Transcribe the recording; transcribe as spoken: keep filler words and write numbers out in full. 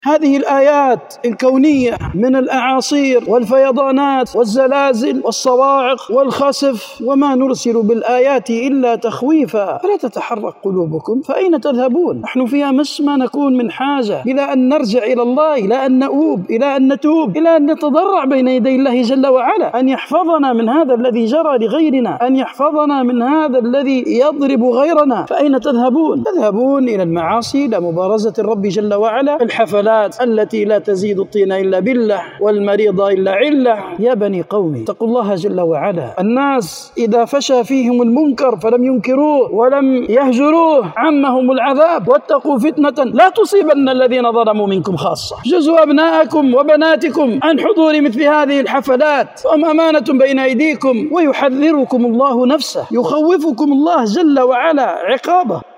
هذه الآيات الكونية من الأعاصير والفيضانات والزلازل والصواعق والخسف، وما نرسل بالآيات إلا تخويفا فلا تتحرك قلوبكم فأين تذهبون؟ نحن في أمس ما نكون من حاجة إلى أن نرجع إلى الله، إلى أن نؤوب، إلى أن نتوب، إلى أن نتضرع بين يدي الله جل وعلا أن يحفظنا من هذا الذي جرى لغيرنا، أن يحفظنا من هذا الذي يضرب غيرنا. فأين تذهبون؟ تذهبون إلى المعاصي، إلى مبارزة الرب جل وعلا، الحفلات التي لا تزيد الطين إلا بالله والمريض إلا علة. يا بني قومي اتقوا الله جل وعلا. الناس إذا فشى فيهم المنكر فلم ينكروه ولم يهجروه عمهم العذاب، واتقوا فتنة لا تصيبن الذين ظلموا منكم خاصة. جزوا أبناءكم وبناتكم عن حضور مثل هذه الحفلات، فهم أمانة بين أيديكم، ويحذركم الله نفسه، يخوفكم الله جل وعلا عقابه.